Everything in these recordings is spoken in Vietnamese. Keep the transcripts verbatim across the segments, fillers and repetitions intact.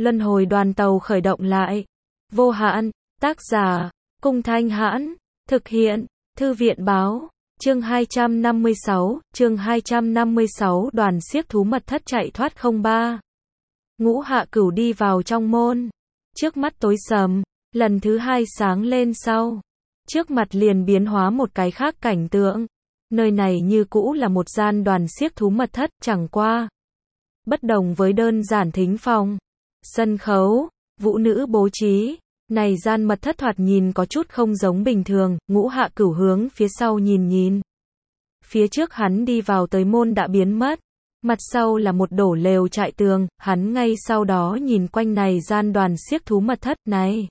Luân hồi đoàn tàu khởi động lại. Vô hạn, tác giả, Cung Thanh Hãn, thực hiện, Thư viện báo, chương hai trăm năm mươi sáu, chương hai trăm năm mươi sáu đoàn xiếc thú mật thất chạy thoát không ba. Ngũ Hạ Cửu đi vào trong môn. Trước mắt tối sầm, lần thứ hai sáng lên sau. Trước mặt liền biến hóa một cái khác cảnh tượng. Nơi này như cũ là một gian đoàn xiếc thú mật thất, chẳng qua. Bất đồng với đơn giản thính phòng, sân khấu, vũ nữ bố trí, này gian mật thất thoạt nhìn có chút không giống bình thường. Ngũ Hạ Cửu hướng phía sau nhìn nhìn. Phía trước hắn đi vào tới môn đã biến mất. Mặt sau là một đổ lều trại tường, hắn ngay sau đó nhìn quanh này gian đoàn xiếc thú mật thất này.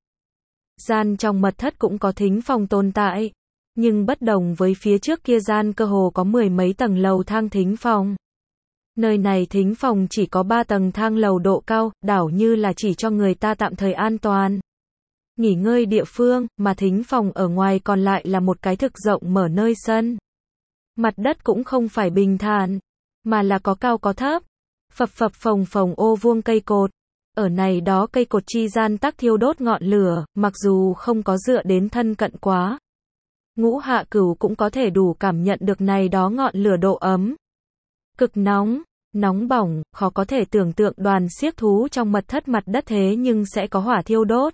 Gian trong mật thất cũng có thính phòng tồn tại, nhưng bất đồng với phía trước kia gian cơ hồ có mười mấy tầng lầu thang thính phòng. Nơi này thính phòng chỉ có ba tầng thang lầu độ cao, đảo như là chỉ cho người ta tạm thời an toàn nghỉ ngơi địa phương, mà thính phòng ở ngoài còn lại là một cái thực rộng mở nơi sân. Mặt đất cũng không phải bình thản, mà là có cao có thấp, phập phập phồng phồng ô vuông cây cột. Ở này đó cây cột chi gian tắc thiêu đốt ngọn lửa, mặc dù không có dựa đến thân cận quá. Ngũ Hạ Cửu cũng có thể đủ cảm nhận được này đó ngọn lửa độ ấm. Cực nóng, nóng bỏng, khó có thể tưởng tượng đoàn xiếc thú trong mật thất mặt đất thế nhưng sẽ có hỏa thiêu đốt.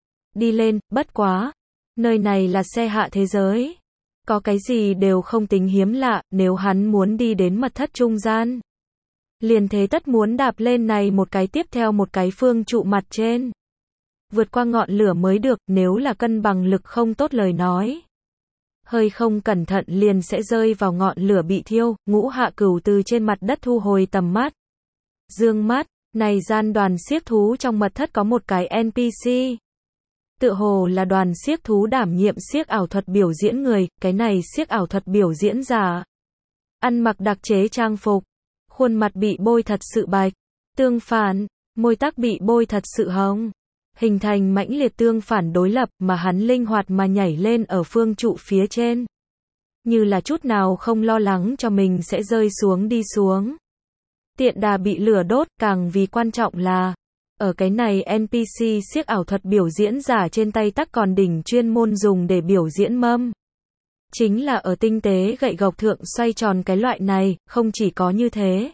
Đi lên, bất quá. Nơi này là xe hạ thế giới. Có cái gì đều không tính hiếm lạ, nếu hắn muốn đi đến mật thất trung gian. Liền thế tất muốn đạp lên này một cái tiếp theo một cái phương trụ mặt trên. Vượt qua ngọn lửa mới được, nếu là cân bằng lực không tốt lời nói. Hơi không cẩn thận liền sẽ rơi vào ngọn lửa bị thiêu. Ngũ Hạ Cửu từ trên mặt đất thu hồi tầm mắt. Dương mắt, này gian đoàn xiếc thú trong mật thất có một cái en pê xê. Tựa hồ là đoàn xiếc thú đảm nhiệm xiếc ảo thuật biểu diễn người, cái này xiếc ảo thuật biểu diễn giả. Ăn mặc đặc chế trang phục, khuôn mặt bị bôi thật sự bạch, tương phản, môi tắc bị bôi thật sự hồng. Hình thành mãnh liệt tương phản đối lập mà hắn linh hoạt mà nhảy lên ở phương trụ phía trên. Như là chút nào không lo lắng cho mình sẽ rơi xuống đi xuống. Tiện đà bị lửa đốt, càng vì quan trọng là ở cái này en pê xê xiếc ảo thuật biểu diễn giả trên tay tắc còn đỉnh chuyên môn dùng để biểu diễn mâm. Chính là ở tinh tế gậy gộc thượng xoay tròn cái loại này, không chỉ có như thế.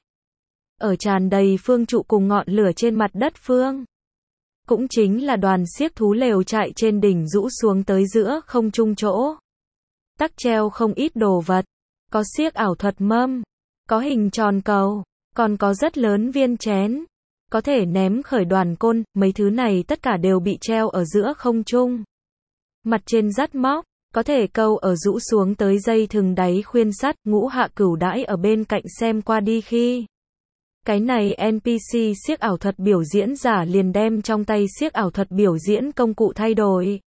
Ở tràn đầy phương trụ cùng ngọn lửa trên mặt đất phương. Cũng chính là đoàn xiếc thú lều chạy trên đỉnh rũ xuống tới giữa không trung chỗ. Tắc treo không ít đồ vật. Có xiếc ảo thuật mâm. Có hình tròn cầu. Còn có rất lớn viên chén. Có thể ném khởi đoàn côn, mấy thứ này tất cả đều bị treo ở giữa không trung. Mặt trên dắt móc, có thể câu ở rũ xuống tới dây thừng đáy khuyên sắt. Ngũ Hạ Cửu đãi ở bên cạnh xem qua đi khi. Cái này en pê xê xiếc ảo thuật biểu diễn giả liền đem trong tay xiếc ảo thuật biểu diễn công cụ thay đổi.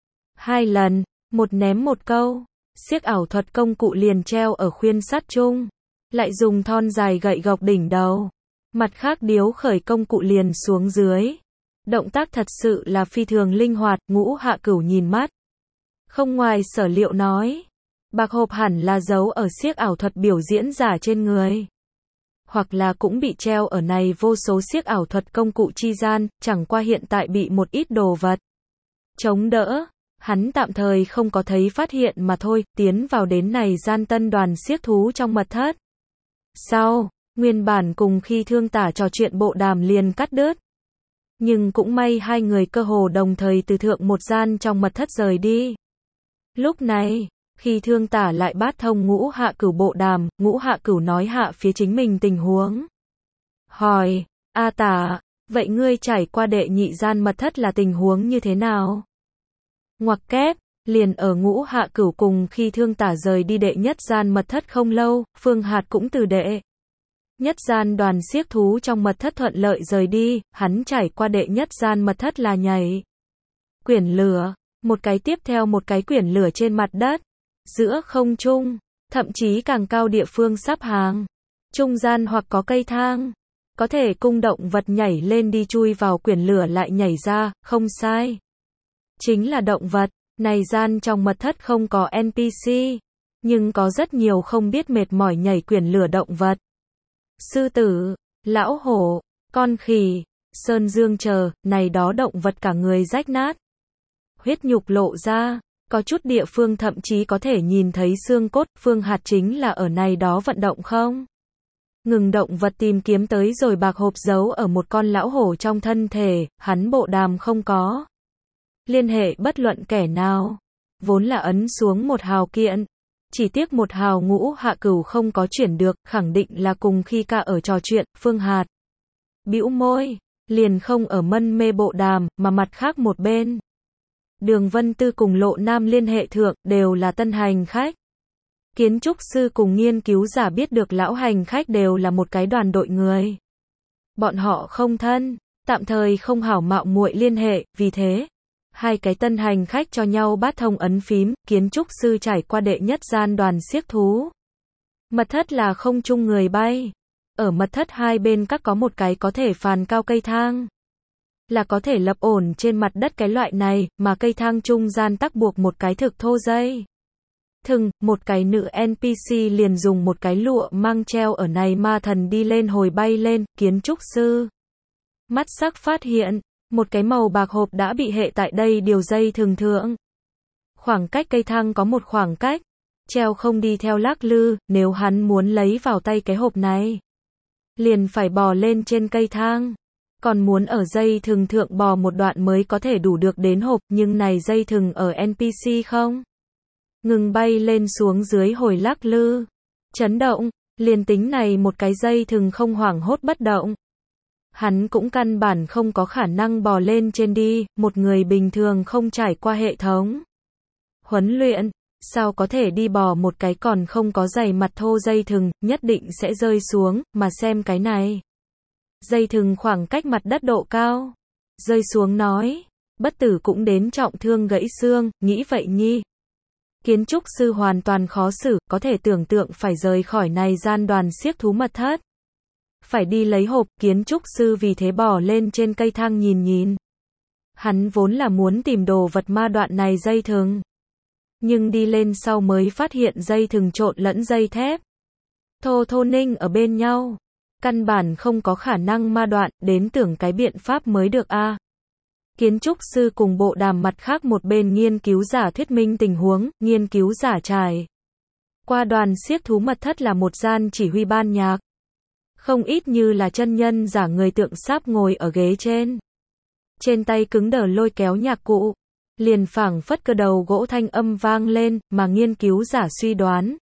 Hai lần, một ném một câu, xiếc ảo thuật công cụ liền treo ở khuyên sắt chung. Lại dùng thon dài gậy gộc đỉnh đầu. Mặt khác điếu khởi công cụ liền xuống dưới. Động tác thật sự là phi thường linh hoạt. Ngũ Hạ Cửu nhìn mắt. Không ngoài sở liệu nói. Bạc hộp hẳn là giấu ở xiếc ảo thuật biểu diễn giả trên người. Hoặc là cũng bị treo ở này vô số xiếc ảo thuật công cụ chi gian, chẳng qua hiện tại bị một ít đồ vật chống đỡ. Hắn tạm thời không có thấy phát hiện mà thôi, tiến vào đến này gian tân đoàn xiếc thú trong mật thất. Sau, nguyên bản cùng khi Thương Tả trò chuyện bộ đàm liền cắt đứt. Nhưng cũng may hai người cơ hồ đồng thời từ thượng một gian trong mật thất rời đi. Lúc này, khi Thương Tả lại bát thông Ngũ Hạ Cửu bộ đàm, Ngũ Hạ Cửu nói hạ phía chính mình tình huống. Hỏi, A Tả, vậy ngươi trải qua đệ nhị gian mật thất là tình huống như thế nào? Ngoặc kép, liền ở Ngũ Hạ Cửu cùng khi Thương Tả rời đi đệ nhất gian mật thất không lâu, Phương Hạt cũng từ đệ nhất gian đoàn xiếc thú trong mật thất thuận lợi rời đi, hắn trải qua đệ nhất gian mật thất là nhảy quyển lửa, một cái tiếp theo một cái quyển lửa trên mặt đất, giữa không trung, thậm chí càng cao địa phương sắp hàng, trung gian hoặc có cây thang, có thể cung động vật nhảy lên đi chui vào quyển lửa lại nhảy ra, không sai. Chính là động vật, này gian trong mật thất không có en pê xê, nhưng có rất nhiều không biết mệt mỏi nhảy quyển lửa động vật. Sư tử, lão hổ, con khỉ, sơn dương chờ, này đó động vật cả người rách nát. Huyết nhục lộ ra, có chút địa phương thậm chí có thể nhìn thấy xương cốt, Phương Hạt chính là ở này đó vận động không? Ngừng động vật tìm kiếm tới rồi bạc hộp giấu ở một con lão hổ trong thân thể, hắn bộ đàm không có liên hệ bất luận kẻ nào. Vốn là ấn xuống một hào kiện. Chỉ tiếc một hào Ngũ Hạ Cửu không có chuyển được, khẳng định là cùng khi ca ở trò chuyện, Phương Hạt bĩu môi, liền không ở mân mê bộ đàm, mà mặt khác một bên. Đường Vân Tư cùng Lộ Nam liên hệ thượng, đều là tân hành khách. Kiến trúc sư cùng nghiên cứu giả biết được lão hành khách đều là một cái đoàn đội người. Bọn họ không thân, tạm thời không hảo mạo muội liên hệ, vì thế, hai cái tân hành khách cho nhau bát thông ấn phím, kiến trúc sư trải qua đệ nhất gian đoàn xiếc thú. Mật thất là không chung người bay. Ở mật thất hai bên các có một cái có thể phàn cao cây thang. Là có thể lập ổn trên mặt đất cái loại này, mà cây thang trung gian tắc buộc một cái thực thô dây thừng, một cái nữ en pê xê liền dùng một cái lụa mang treo ở này ma thần đi lên hồi bay lên, kiến trúc sư mắt sắc phát hiện, một cái màu bạc hộp đã bị hệ tại đây điều dây thường thượng. Khoảng cách cây thang có một khoảng cách, treo không đi theo lắc lư, nếu hắn muốn lấy vào tay cái hộp này, liền phải bò lên trên cây thang. Còn muốn ở dây thừng thượng bò một đoạn mới có thể đủ được đến hộp, nhưng này dây thừng ở en pê xê không ngừng bay lên xuống dưới hồi lắc lư, chấn động, liền tính này một cái dây thừng không hoảng hốt bất động. Hắn cũng căn bản không có khả năng bò lên trên đi, một người bình thường không trải qua hệ thống huấn luyện, sao có thể đi bò một cái còn không có dày mặt thô dây thừng, nhất định sẽ rơi xuống, mà xem cái này. Dây thừng khoảng cách mặt đất độ cao, rơi xuống nói, bất tử cũng đến trọng thương gãy xương, nghĩ vậy nhi. Kiến trúc sư hoàn toàn khó xử, có thể tưởng tượng phải rời khỏi này gian đoàn xiếc thú mật thất. Phải đi lấy hộp, kiến trúc sư vì thế bò lên trên cây thang nhìn nhìn. Hắn vốn là muốn tìm đồ vật ma đoạn này dây thừng. Nhưng đi lên sau mới phát hiện dây thừng trộn lẫn dây thép. Thô thô ninh ở bên nhau. Căn bản không có khả năng ma đoạn, đến tưởng cái biện pháp mới được a. À. Kiến trúc sư cùng bộ đàm mặt khác một bên nghiên cứu giả thuyết minh tình huống, nghiên cứu giả trải qua đoàn xiếc thú mật thất là một gian chỉ huy ban nhạc. Không ít như là chân nhân giả người tượng sáp ngồi ở ghế trên. Trên tay cứng đờ lôi kéo nhạc cụ. Liền phảng phất cơ đầu gỗ thanh âm vang lên, mà nghiên cứu giả suy đoán.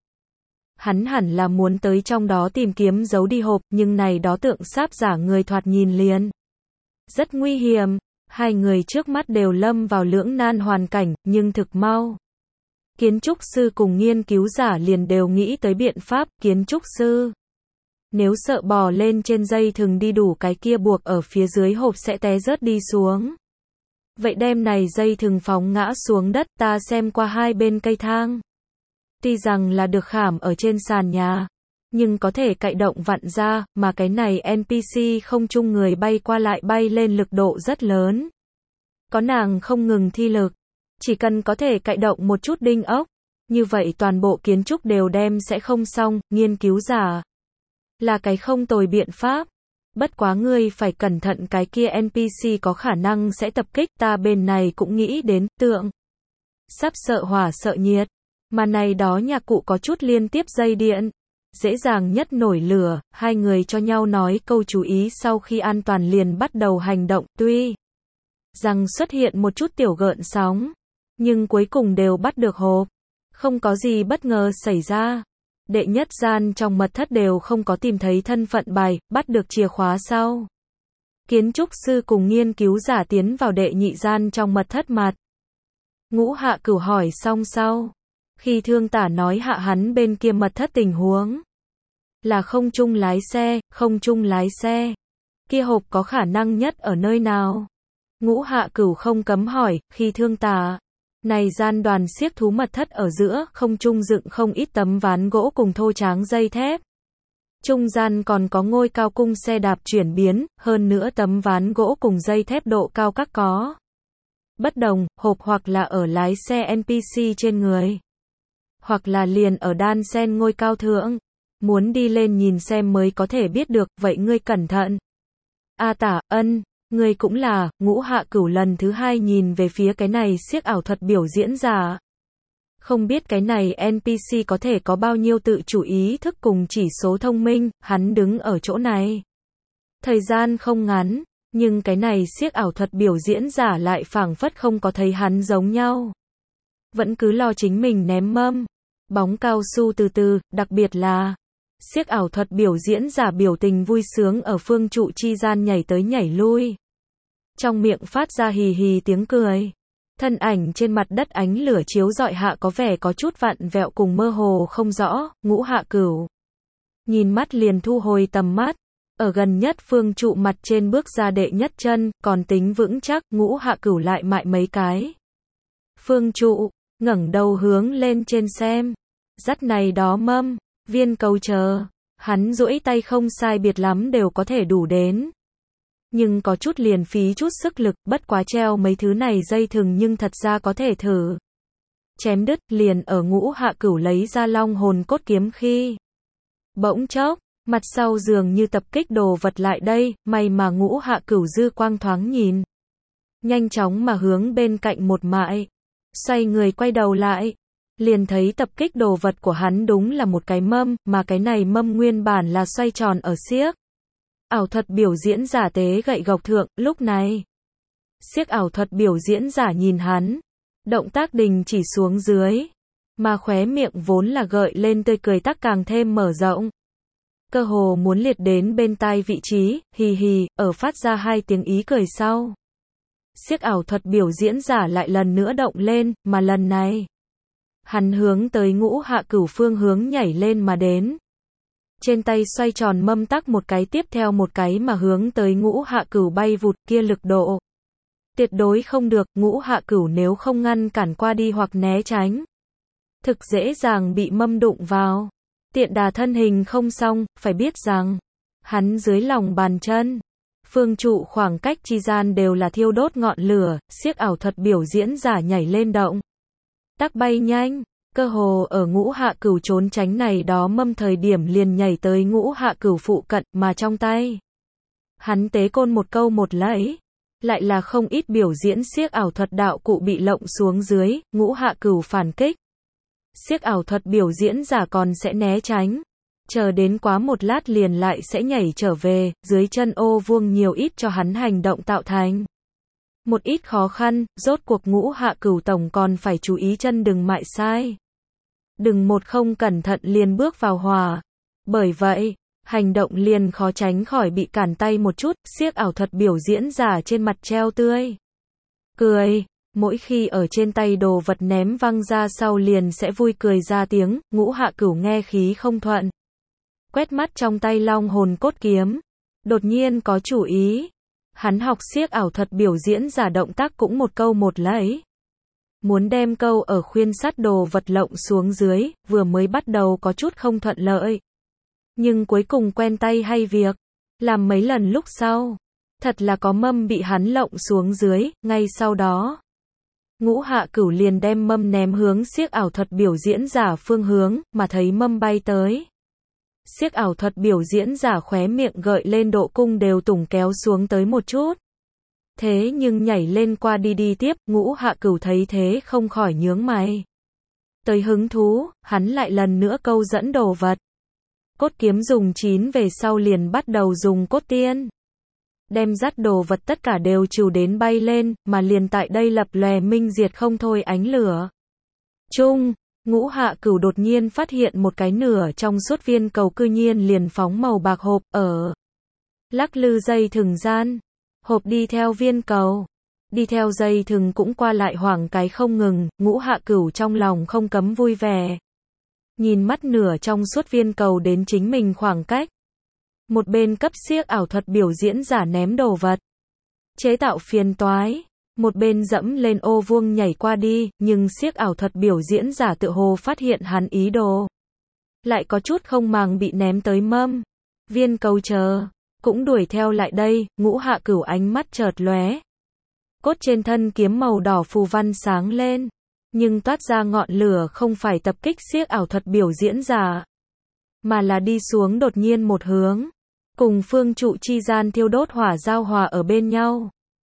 Hắn hẳn là muốn tới trong đó tìm kiếm giấu đi hộp, nhưng này đó tượng sáp giả người thoạt nhìn liền. Rất nguy hiểm, hai người trước mắt đều lâm vào lưỡng nan hoàn cảnh, nhưng thực mau. Kiến trúc sư cùng nghiên cứu giả liền đều nghĩ tới biện pháp, kiến trúc sư. Nếu sợ bò lên trên dây thừng đi đủ cái kia buộc ở phía dưới hộp sẽ té rớt đi xuống. Vậy đem này dây thừng phóng ngã xuống đất, ta xem qua hai bên cây thang. Tuy rằng là được khảm ở trên sàn nhà, nhưng có thể cạy động vặn ra, mà cái này en pê xê không chung người bay qua lại bay lên lực độ rất lớn. Có nàng không ngừng thi lực, chỉ cần có thể cạy động một chút đinh ốc, như vậy toàn bộ kiến trúc đều đem sẽ không xong, nghiên cứu giả. Là cái không tồi biện pháp. Bất quá ngươi phải cẩn thận cái kia en pê xê có khả năng sẽ tập kích, ta bên này cũng nghĩ đến, tượng. Sắp sợ hỏa sợ nhiệt. Mà này đó nhạc cụ có chút liên tiếp dây điện. Dễ dàng nhất nổi lửa, hai người cho nhau nói câu chú ý sau khi an toàn liền bắt đầu hành động, tuy rằng xuất hiện một chút tiểu gợn sóng, nhưng cuối cùng đều bắt được hộp. Không có gì bất ngờ xảy ra. Đệ nhất gian trong mật thất đều không có tìm thấy thân phận bài, bắt được chìa khóa sau. Kiến trúc sư cùng nghiên cứu giả tiến vào đệ nhị gian trong mật thất mặt. Ngũ Hạ Cửu hỏi xong sau. Khi Thương Tả nói hạ hắn bên kia mật thất tình huống. Là không chung lái xe, không chung lái xe. Kia hộp có khả năng nhất ở nơi nào? Ngũ Hạ Cửu không cấm hỏi, khi Thương Tả. Này gian đoàn xiếc thú mật thất ở giữa, không trung dựng không ít tấm ván gỗ cùng thô tráng dây thép. Trung gian còn có ngôi cao cung xe đạp chuyển biến, hơn nữa tấm ván gỗ cùng dây thép độ cao các có. Bất đồng, hộp hoặc là ở lái xe en pê xê trên người. Hoặc là liền ở đan sen ngôi cao thượng. Muốn đi lên nhìn xem mới có thể biết được, vậy ngươi cẩn thận. A Tả, ân. Ngươi cũng là, Ngũ Hạ Cửu lần thứ hai nhìn về phía cái này xiếc ảo thuật biểu diễn giả. Không biết cái này en pê xê có thể có bao nhiêu tự chủ ý thức cùng chỉ số thông minh, hắn đứng ở chỗ này. Thời gian không ngắn, nhưng cái này xiếc ảo thuật biểu diễn giả lại phảng phất không có thấy hắn giống nhau. Vẫn cứ lo chính mình ném mâm. Bóng cao su từ từ, đặc biệt là xiếc ảo thuật biểu diễn giả biểu tình vui sướng ở phương trụ chi gian nhảy tới nhảy lui. Trong miệng phát ra hì hì tiếng cười. Thân ảnh trên mặt đất ánh lửa chiếu rọi hạ có vẻ có chút vặn vẹo cùng mơ hồ không rõ, Ngũ Hạ Cửu. Nhìn mắt liền thu hồi tầm mắt. Ở gần nhất phương trụ mặt trên bước ra đệ nhất chân, còn tính vững chắc, Ngũ Hạ Cửu lại mại mấy cái. Phương trụ, ngẩng đầu hướng lên trên xem. Dắt này đó mâm, viên cầu chờ. Hắn duỗi tay không sai biệt lắm đều có thể đủ đến. Nhưng có chút liền phí chút sức lực, bất quá treo mấy thứ này dây thừng nhưng thật ra có thể thử. Chém đứt, liền ở Ngũ Hạ Cửu lấy ra long hồn cốt kiếm khi. Bỗng chốc, mặt sau dường như tập kích đồ vật lại đây, may mà Ngũ Hạ Cửu dư quang thoáng nhìn. Nhanh chóng mà hướng bên cạnh một mại. Xoay người quay đầu lại. Liền thấy tập kích đồ vật của hắn đúng là một cái mâm, mà cái này mâm nguyên bản là xoay tròn ở xiếc ảo thuật biểu diễn giả tế gậy gộc thượng, lúc này. Xiếc ảo thuật biểu diễn giả nhìn hắn. Động tác đình chỉ xuống dưới. Mà khóe miệng vốn là gợi lên tươi cười tắc càng thêm mở rộng. Cơ hồ muốn liệt đến bên tai vị trí, hì hì, ở phát ra hai tiếng ý cười sau. Xiếc ảo thuật biểu diễn giả lại lần nữa động lên, mà lần này. Hắn hướng tới Ngũ Hạ Cửu phương hướng nhảy lên mà đến. Trên tay xoay tròn mâm tắc một cái tiếp theo một cái mà hướng tới Ngũ Hạ Cửu bay vụt kia lực độ. Tuyệt đối không được, Ngũ Hạ Cửu nếu không ngăn cản qua đi hoặc né tránh. Thực dễ dàng bị mâm đụng vào. Tiện đà thân hình không xong, phải biết rằng. Hắn dưới lòng bàn chân. Phương trụ khoảng cách chi gian đều là thiêu đốt ngọn lửa, xiếc ảo thuật biểu diễn giả nhảy lên động. Tắc bay nhanh. Cơ hồ ở Ngũ Hạ Cửu trốn tránh này đó mâm thời điểm liền nhảy tới Ngũ Hạ Cửu phụ cận mà trong tay. Hắn tế côn một câu một lẫy. Lại là không ít biểu diễn xiếc ảo thuật đạo cụ bị lộng xuống dưới, Ngũ Hạ Cửu phản kích. Xiếc ảo thuật biểu diễn giả còn sẽ né tránh. Chờ đến quá một lát liền lại sẽ nhảy trở về, dưới chân ô vuông nhiều ít cho hắn hành động tạo thành. Một ít khó khăn, rốt cuộc Ngũ Hạ Cửu tổng còn phải chú ý chân đừng mại sai. Đừng một không cẩn thận liền bước vào hòa. Bởi vậy, hành động liền khó tránh khỏi bị cản tay một chút, xiếc ảo thuật biểu diễn giả trên mặt treo tươi. Cười, mỗi khi ở trên tay đồ vật ném văng ra sau liền sẽ vui cười ra tiếng, Ngũ Hạ Cửu nghe khí không thuận. Quét mắt trong tay long hồn cốt kiếm. Đột nhiên có chủ ý. Hắn học xiếc ảo thuật biểu diễn giả động tác cũng một câu một lẫy. Muốn đem câu ở khuyên sắt đồ vật lộng xuống dưới, vừa mới bắt đầu có chút không thuận lợi. Nhưng cuối cùng quen tay hay việc. Làm mấy lần lúc sau. Thật là có mâm bị hắn lộng xuống dưới, ngay sau đó. Ngũ Hạ Cửu liền đem mâm ném hướng xiếc ảo thuật biểu diễn giả phương hướng, mà thấy mâm bay tới. Xiếc ảo thuật biểu diễn giả khóe miệng gợi lên độ cung đều tủng kéo xuống tới một chút. Thế nhưng nhảy lên qua đi đi tiếp, Ngũ Hạ Cửu thấy thế không khỏi nhướng mày. Tới hứng thú, hắn lại lần nữa câu dẫn đồ vật. Cốt kiếm dùng chín về sau liền bắt đầu dùng cốt tiên. Đem dắt đồ vật tất cả đều trừ đến bay lên, mà liền tại đây lập lòe minh diệt không thôi ánh lửa. Trung, Ngũ Hạ Cửu đột nhiên phát hiện một cái nửa trong suốt viên cầu cư nhiên liền phóng màu bạc hộp ở. Lắc lư dây thừng gian. Hộp đi theo viên cầu. Đi theo dây thừng cũng qua lại hoảng cái không ngừng, Ngũ Hạ Cửu trong lòng không cấm vui vẻ. Nhìn mắt nửa trong suốt viên cầu đến chính mình khoảng cách. Một bên cấp xiếc ảo thuật biểu diễn giả ném đồ vật. Chế tạo phiền toái. Một bên dẫm lên ô vuông nhảy qua đi, nhưng xiếc ảo thuật biểu diễn giả tự hồ phát hiện hắn ý đồ. Lại có chút không màng bị ném tới mâm. Viên cầu chờ. Cũng đuổi theo lại đây, Ngũ Hạ Cửu ánh mắt chợt lóe. Cốt trên thân kiếm màu đỏ phù văn sáng lên. Nhưng toát ra ngọn lửa không phải tập kích xiếc ảo thuật biểu diễn giả. Mà là đi xuống đột nhiên một hướng. cùng phương trụ chi gian thiêu đốt hỏa giao hòa ở bên nhau.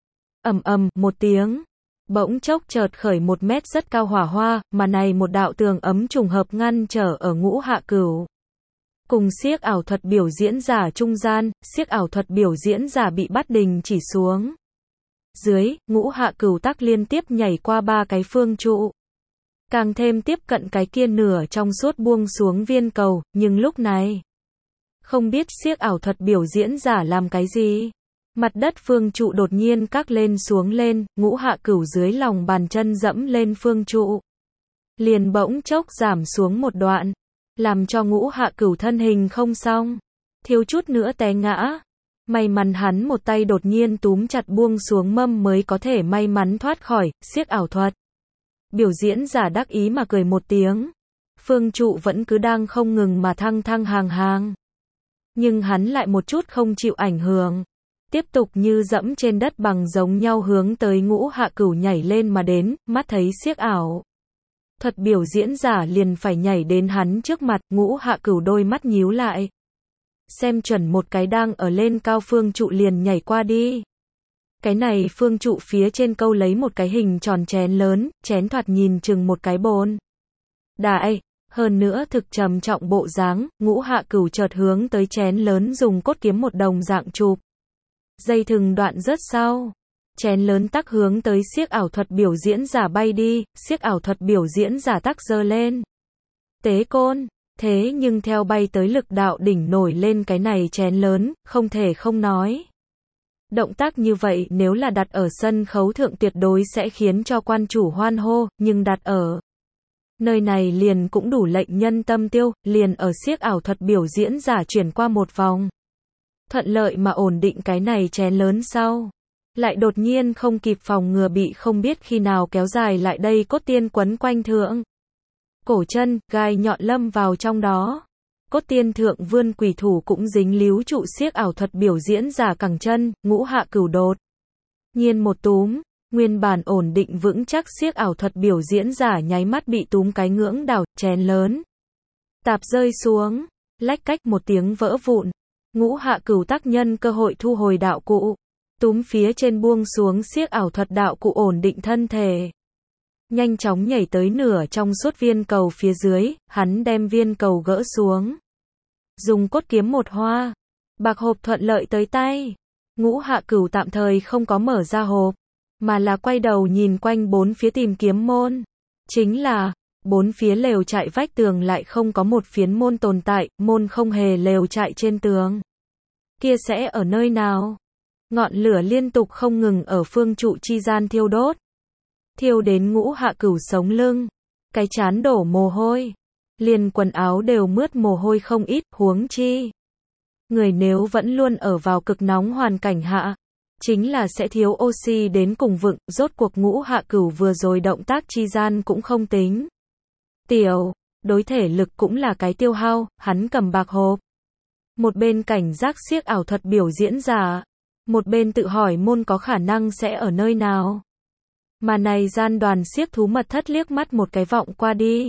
Ầm ầm, một tiếng. Bỗng chốc chợt khởi một mét rất cao hỏa hoa, mà này một đạo tường ấm trùng hợp ngăn trở ở Ngũ Hạ Cửu. Cùng xiếc ảo thuật biểu diễn giả trung gian, xiếc ảo thuật biểu diễn giả bị bắt đình chỉ xuống. Dưới, Ngũ Hạ Cửu tắc liên tiếp nhảy qua ba cái phương trụ. Càng thêm tiếp cận cái kia nửa trong suốt buông xuống viên cầu, nhưng lúc này, không biết xiếc ảo thuật biểu diễn giả làm cái gì. Mặt đất phương trụ đột nhiên các lên xuống lên, Ngũ Hạ Cửu dưới lòng bàn chân dẫm lên phương trụ. Liền bỗng chốc giảm xuống một đoạn, làm cho Ngũ Hạ Cửu thân hình không xong, thiếu chút nữa té ngã. May mắn hắn một tay đột nhiên túm chặt buông xuống mâm mới có thể may mắn thoát khỏi xiếc ảo thuật. Biểu diễn giả đắc ý mà cười một tiếng. Phương trụ vẫn cứ đang không ngừng mà thăng thăng hàng hàng. Nhưng hắn lại một chút không chịu ảnh hưởng. Tiếp tục như dẫm trên đất bằng giống nhau hướng tới Ngũ Hạ Cửu nhảy lên mà đến, mắt thấy xiếc ảo thuật biểu diễn giả liền phải nhảy đến hắn trước mặt, Ngũ Hạ Cửu đôi mắt nhíu lại. Xem chuẩn một cái đang ở lên cao phương trụ liền nhảy qua đi. Cái này phương trụ phía trên câu lấy một cái hình tròn chén lớn, chén thoạt nhìn chừng một cái bồn. Đại, hơn nữa thực trầm trọng bộ dáng, Ngũ Hạ Cửu chợt hướng tới chén lớn dùng cốt kiếm một đồng dạng chụp. Dây thừng đoạn rất sau. Chén lớn tắc hướng tới xiếc ảo thuật biểu diễn giả bay đi, xiếc ảo thuật biểu diễn giả tắc giơ lên. Tế côn, thế nhưng theo bay tới lực đạo đỉnh nổi lên cái này chén lớn, không thể không nói. Động tác như vậy nếu là đặt ở sân khấu thượng tuyệt đối sẽ khiến cho quan chủ hoan hô, nhưng đặt ở nơi này liền cũng đủ lệnh nhân tâm tiêu, liền ở xiếc ảo thuật biểu diễn giả chuyển qua một vòng. Thuận lợi mà ổn định cái này chén lớn sau. Lại đột nhiên không kịp phòng ngừa bị không biết khi nào kéo dài lại đây cốt tiên quấn quanh thượng. Cổ chân, gai nhọn lâm vào trong đó. Cốt tiên thượng vươn quỷ thủ cũng dính líu trụ xiếc ảo thuật biểu diễn giả cẳng chân, Ngũ Hạ Cửu đột nhiên một túm, nguyên bản ổn định vững chắc xiếc ảo thuật biểu diễn giả nháy mắt bị túm cái ngưỡng đảo, chén lớn tạp rơi xuống, lách cách một tiếng vỡ vụn. Ngũ Hạ Cửu tác nhân cơ hội thu hồi đạo cụ, túm phía trên buông xuống xiếc ảo thuật đạo cụ ổn định thân thể. Nhanh chóng nhảy tới nửa trong suốt viên cầu phía dưới, hắn đem viên cầu gỡ xuống. Dùng cốt kiếm một hoa, bạc hộp thuận lợi tới tay. Ngũ Hạ Cửu tạm thời không có mở ra hộp, mà là quay đầu nhìn quanh bốn phía tìm kiếm môn. Chính là, bốn phía lều trại vách tường lại không có một phiến môn tồn tại, môn không hề lều trại trên tường. Kia sẽ ở nơi nào? Ngọn lửa liên tục không ngừng ở phương trụ chi gian thiêu đốt. Thiêu đến Ngũ Hạ Cửu sống lưng, cái chán đổ mồ hôi, liền quần áo đều mướt mồ hôi không ít, huống chi. Người nếu vẫn luôn ở vào cực nóng hoàn cảnh hạ, chính là sẽ thiếu oxy đến cùng vựng, rốt cuộc Ngũ Hạ Cửu vừa rồi động tác chi gian cũng không tính tiểu, đối thể lực cũng là cái tiêu hao, hắn cầm bạc hộp. Một bên cảnh giác xiếc ảo thuật biểu diễn giả, một bên tự hỏi môn có khả năng sẽ ở nơi nào. Mà này gian đoàn xiếc thú mật thất liếc mắt một cái vọng qua đi.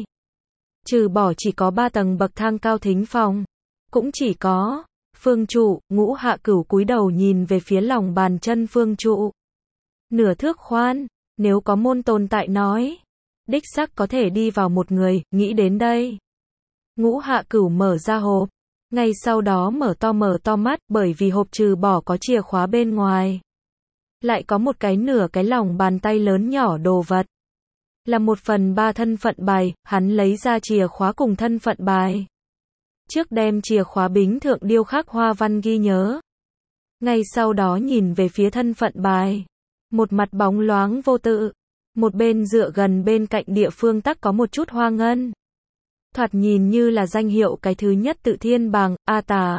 Trừ bỏ chỉ có ba tầng bậc thang cao thính phòng, cũng chỉ có phương trụ. Ngũ Hạ Cửu cúi đầu nhìn về phía lòng bàn chân phương trụ. Nửa thước khoan, nếu có môn tồn tại nói, đích xác có thể đi vào một người, nghĩ đến đây. Ngũ Hạ Cửu mở ra hộp, ngay sau đó mở to mở to mắt, bởi vì hộp trừ bỏ có chìa khóa bên ngoài, lại có một cái nửa cái lòng bàn tay lớn nhỏ đồ vật. Là một phần ba thân phận bài, hắn lấy ra chìa khóa cùng thân phận bài. Trước đem chìa khóa bính thượng điêu khắc hoa văn ghi nhớ. Ngay sau đó nhìn về phía thân phận bài. Một mặt bóng loáng vô tự. Một bên dựa gần bên cạnh địa phương tắc có một chút hoa ngân. Thoạt nhìn như là danh hiệu cái thứ nhất tự thiên bàng, a tà.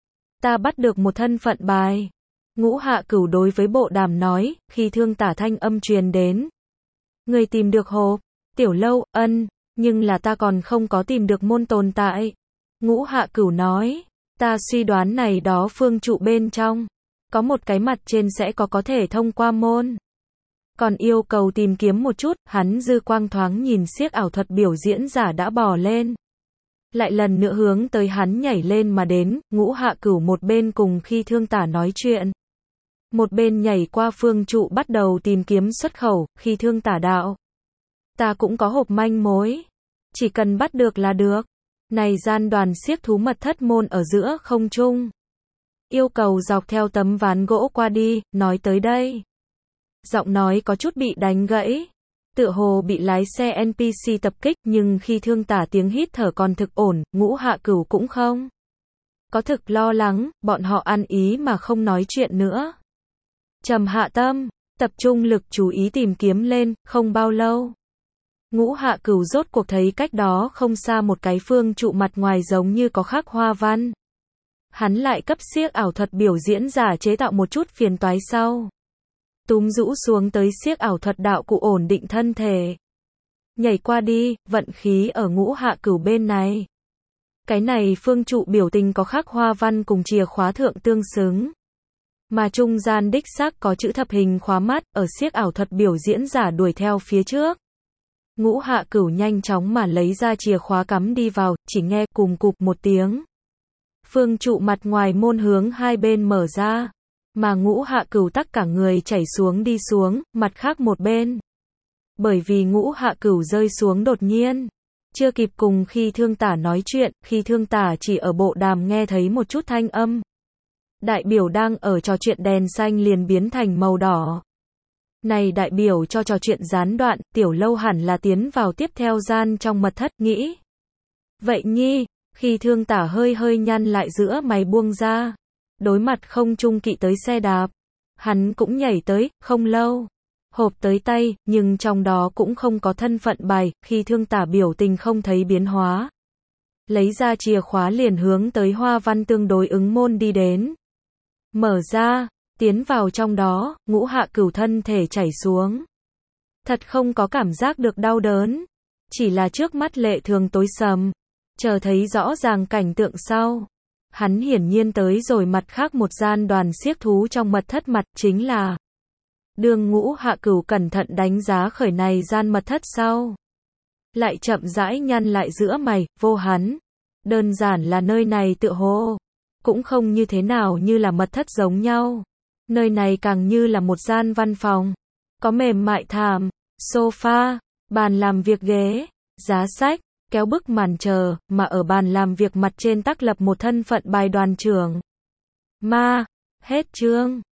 Ta bắt được một thân phận bài. Ngũ Hạ Cửu đối với bộ đàm nói, khi thương tả thanh âm truyền đến. Người tìm được hộp, tiểu lâu, ân, nhưng là ta còn không có tìm được môn tồn tại. Ngũ Hạ Cửu nói, ta suy đoán này đó phương trụ bên trong, có một cái mặt trên sẽ có có thể thông qua môn. Còn yêu cầu tìm kiếm một chút, hắn dư quang thoáng nhìn xiếc ảo thuật biểu diễn giả đã bò lên. lại lần nữa hướng tới hắn nhảy lên mà đến, Ngũ Hạ Cửu một bên cùng Khi Thương Tả nói chuyện, một bên nhảy qua phương trụ bắt đầu tìm kiếm xuất khẩu. Khi Thương Tả đạo: ta cũng có hộp manh mối, chỉ cần bắt được là được. Này gian đoàn xiếc thú mật thất môn ở giữa không trung, yêu cầu dọc theo tấm ván gỗ qua đi, nói tới đây. Giọng nói có chút bị đánh gãy, tựa hồ bị lái xe en pê xê tập kích, nhưng Khi Thương Tả tiếng hít thở còn thực ổn, Ngũ Hạ Cửu cũng không có thực lo lắng, bọn họ ăn ý mà không nói chuyện nữa. Trầm hạ tâm, tập trung lực chú ý tìm kiếm lên, không bao lâu. Ngũ Hạ Cửu rốt cuộc thấy cách đó không xa một cái phương trụ mặt ngoài giống như có khắc hoa văn. Hắn lại cấp xiếc ảo thuật biểu diễn giả chế tạo một chút phiền toái sau. Túm rũ xuống tới xiếc ảo thuật đạo cụ ổn định thân thể. Nhảy qua đi, vận khí ở Ngũ Hạ Cửu bên này. Cái này phương trụ biểu tình có khắc hoa văn cùng chìa khóa thượng tương xứng. Mà trung gian đích xác có chữ thập hình khóa mắt, ở xiếc ảo thuật biểu diễn giả đuổi theo phía trước. Ngũ Hạ Cửu nhanh chóng mà lấy ra chìa khóa cắm đi vào, chỉ nghe cùm cụp một tiếng. Phương trụ mặt ngoài môn hướng hai bên mở ra, mà Ngũ Hạ Cửu tắc cả người chảy xuống đi xuống, mặt khác một bên. Bởi vì Ngũ Hạ Cửu rơi xuống đột nhiên, chưa kịp cùng Khi Thương Tả nói chuyện, Khi Thương Tả chỉ ở bộ đàm nghe thấy một chút thanh âm. Đại biểu đang ở trò chuyện đèn xanh liền biến thành màu đỏ. Này đại biểu cho trò chuyện gián đoạn, Tiểu Lâu hẳn là tiến vào tiếp theo gian trong mật thất, nghĩ. Vậy nhi, Khi Thương Tả hơi hơi nhăn lại giữa mày buông ra. Đối mặt không trung kỵ tới xe đạp. Hắn cũng nhảy tới, không lâu. Hộp tới tay, nhưng trong đó cũng không có thân phận bài, Khi Thương Tả biểu tình không thấy biến hóa. Lấy ra chìa khóa liền hướng tới hoa văn tương đối ứng môn đi đến. Mở ra, tiến vào trong đó, Ngũ Hạ Cửu thân thể chảy xuống. Thật không có cảm giác được đau đớn. Chỉ là trước mắt lệ thường tối sầm. Chờ thấy rõ ràng cảnh tượng sau. Hắn hiển nhiên tới rồi mặt khác một gian đoàn xiếc thú trong mật thất mặt chính là. Đường Ngũ Hạ Cửu cẩn thận đánh giá khởi này gian mật thất sau. Lại chậm rãi nhăn lại giữa mày, vô hắn. Đơn giản là nơi này tựa hồ. Cũng không như thế nào như là mật thất giống nhau. Nơi này càng như là một gian văn phòng. Có mềm mại thảm, sofa, bàn làm việc ghế, giá sách, kéo bức màn chờ, mà ở bàn làm việc mặt trên tác lập một thân phận bài đoàn trưởng. Ma, hết chương.